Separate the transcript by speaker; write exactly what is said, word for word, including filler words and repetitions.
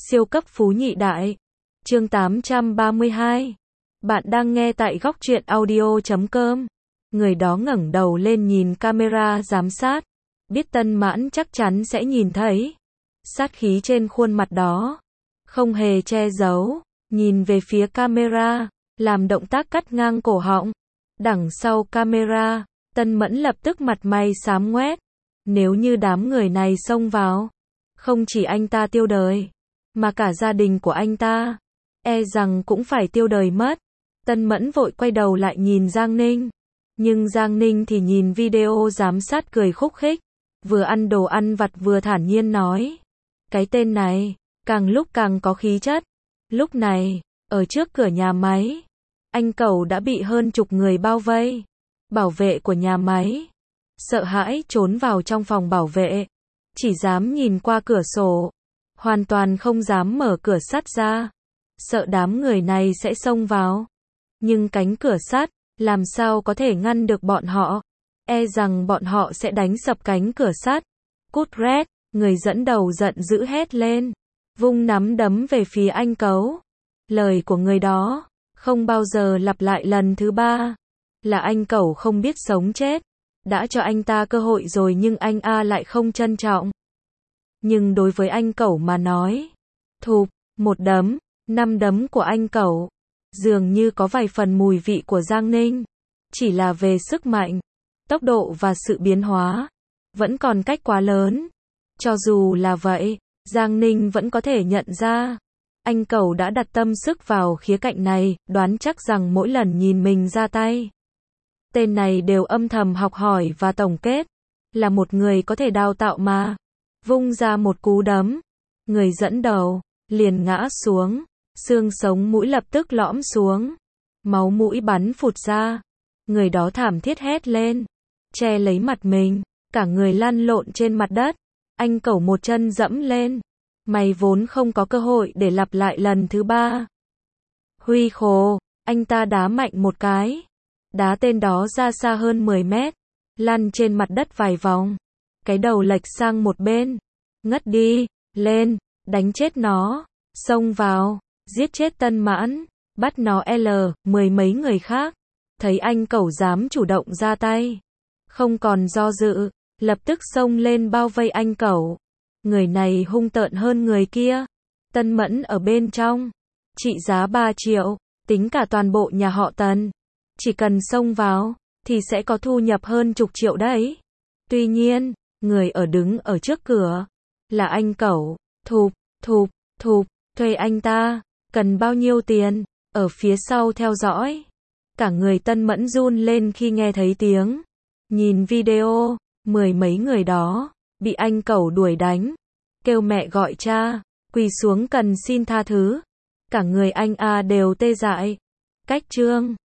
Speaker 1: Siêu cấp phú nhị đại. Chương tám trăm ba mươi hai. Bạn đang nghe tại góc truyện audio chấm com. Người đó ngẩng đầu lên nhìn camera giám sát. Biết Tân Mãn chắc chắn sẽ nhìn thấy. Sát khí trên khuôn mặt đó. Không hề che giấu. Nhìn về phía camera. Làm động tác cắt ngang cổ họng. Đằng sau camera. Tân Mẫn lập tức mặt mày xám ngoét. Nếu như đám người này xông vào. Không chỉ anh ta tiêu đời. Mà cả gia đình của anh ta. E rằng cũng phải tiêu đời mất. Tân Mẫn vội quay đầu lại nhìn Giang Ninh. Nhưng Giang Ninh thì nhìn video giám sát cười khúc khích. Vừa ăn đồ ăn vặt vừa thản nhiên nói. Cái tên này, càng lúc càng có khí chất. Lúc này, ở trước cửa nhà máy, anh Cẩu đã bị hơn chục người bao vây. Bảo vệ của nhà máy sợ hãi trốn vào trong phòng bảo vệ. Chỉ dám nhìn qua cửa sổ. Hoàn toàn không dám mở cửa sắt ra. Sợ đám người này sẽ xông vào. Nhưng cánh cửa sắt, làm sao có thể ngăn được bọn họ. E rằng bọn họ sẽ đánh sập cánh cửa sắt. Cút rét, người dẫn đầu giận dữ hét lên. Vung nắm đấm về phía anh Cấu. Lời của người đó, không bao giờ lặp lại lần thứ ba. Là anh Cẩu không biết sống chết. Đã cho anh ta cơ hội rồi nhưng anh A lại không trân trọng. Nhưng đối với anh Cẩu mà nói, thụp, một đấm, năm đấm của anh Cẩu, dường như có vài phần mùi vị của Giang Ninh. Chỉ là về sức mạnh, tốc độ và sự biến hóa, vẫn còn cách quá lớn. Cho dù là vậy, Giang Ninh vẫn có thể nhận ra. Anh Cẩu đã đặt tâm sức vào khía cạnh này, đoán chắc rằng mỗi lần nhìn mình ra tay. Tên này đều âm thầm học hỏi và tổng kết. Là một người có thể đào tạo mà. Vung ra một cú đấm. Người dẫn đầu, liền ngã xuống. Xương sống mũi lập tức lõm xuống. Máu mũi bắn phụt ra. Người đó thảm thiết hét lên. Che lấy mặt mình. Cả người lăn lộn trên mặt đất. Anh Cẩu một chân dẫm lên. Mày vốn không có cơ hội để lặp lại lần thứ ba. Huy khồ, anh ta đá mạnh một cái. Đá tên đó ra xa hơn mười mét. Lăn trên mặt đất vài vòng. Cái đầu lệch sang một bên. Ngất đi, lên, đánh chết nó. Xông vào, giết chết Tân Mãn. Bắt nó L, mười mấy người khác. Thấy anh Cẩu dám chủ động ra tay. Không còn do dự, lập tức xông lên bao vây anh Cẩu. Người này hung tợn hơn người kia. Tân Mẫn ở bên trong. Trị giá ba triệu. Tính cả toàn bộ nhà họ Tần. Chỉ cần xông vào, thì sẽ có thu nhập hơn chục triệu đấy. Tuy nhiên, người ở đứng ở trước cửa, là anh Cẩu. Thụp, thụp, thụp, thuê anh ta, cần bao nhiêu tiền, ở phía sau theo dõi. Cả người Tân Mẫn run lên khi nghe thấy tiếng. Nhìn video, mười mấy người đó, bị anh Cẩu đuổi đánh. Kêu mẹ gọi cha, quỳ xuống cần xin tha thứ. Cả người anh A đều tê dại. Cách chương